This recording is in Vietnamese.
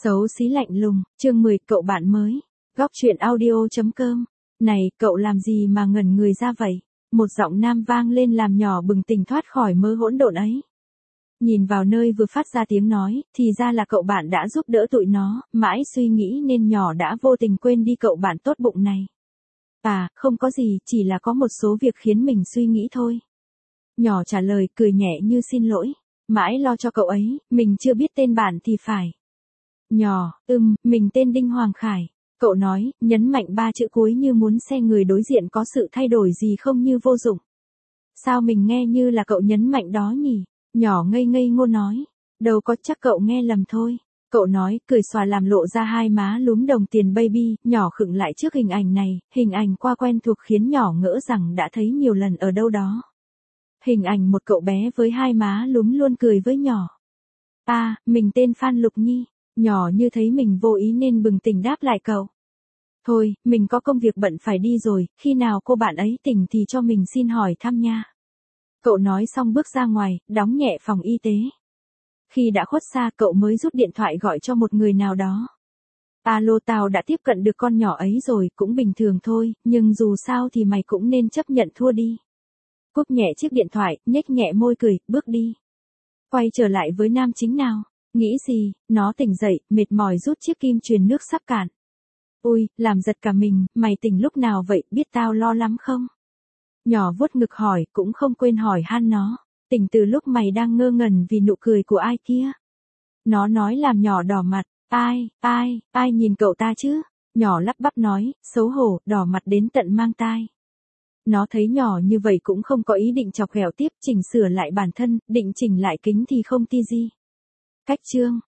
Xấu xí lạnh lùng, chương 10, cậu bạn mới. Góc truyện audio.com. Này, cậu làm gì mà ngẩn người ra vậy? Một giọng nam vang lên làm nhỏ bừng tỉnh thoát khỏi mơ hỗn độn ấy. Nhìn vào nơi vừa phát ra tiếng nói, thì ra là cậu bạn đã giúp đỡ tụi nó, mãi suy nghĩ nên nhỏ đã vô tình quên đi cậu bạn tốt bụng này. À, không có gì, chỉ là có một số việc khiến mình suy nghĩ thôi. Nhỏ trả lời cười nhẹ như xin lỗi. Mãi lo cho cậu ấy, mình chưa biết tên bạn thì phải. Nhỏ, mình tên Đinh Hoàng Khải. Cậu nói, nhấn mạnh 3 chữ cuối như muốn xem người đối diện có sự thay đổi gì không như vô dụng. Sao mình nghe như là cậu nhấn mạnh đó nhỉ? Nhỏ ngây ngây ngô nói. Đâu có, chắc cậu nghe lầm thôi. Cậu nói, cười xòa làm lộ ra hai má lúm đồng tiền baby, nhỏ khựng lại trước hình ảnh này, hình ảnh qua quen thuộc khiến nhỏ ngỡ rằng đã thấy nhiều lần ở đâu đó. Hình ảnh một cậu bé với hai má lúm luôn cười với nhỏ. À, mình tên Phan Lục Nhi. Nhỏ như thấy mình vô ý nên bừng tỉnh đáp lại cậu. Thôi, mình có công việc bận phải đi rồi, khi nào cô bạn ấy tỉnh thì cho mình xin hỏi thăm nha. Cậu nói xong bước ra ngoài, đóng nhẹ phòng y tế. Khi đã khuất xa, cậu mới rút điện thoại gọi cho một người nào đó. Alo, tao đã tiếp cận được con nhỏ ấy rồi, cũng bình thường thôi, nhưng dù sao thì mày cũng nên chấp nhận thua đi. Cúp nhẹ chiếc điện thoại, nhếch nhẹ môi cười, bước đi. Quay trở lại với nam chính nào. Nghĩ gì, nó tỉnh dậy, mệt mỏi rút chiếc kim truyền nước sắp cạn. Ui, làm giật cả mình, mày tỉnh lúc nào vậy, biết tao lo lắm không? Nhỏ vuốt ngực hỏi, cũng không quên hỏi han nó. Tỉnh từ lúc mày đang ngơ ngẩn vì nụ cười của ai kia. Nó nói làm nhỏ đỏ mặt, ai nhìn cậu ta chứ? Nhỏ lắp bắp nói, xấu hổ, đỏ mặt đến tận mang tai. Nó thấy nhỏ như vậy cũng không có ý định chọc ghẹo tiếp, chỉnh sửa lại bản thân, định chỉnh lại kính thì không ti gì. Cách chương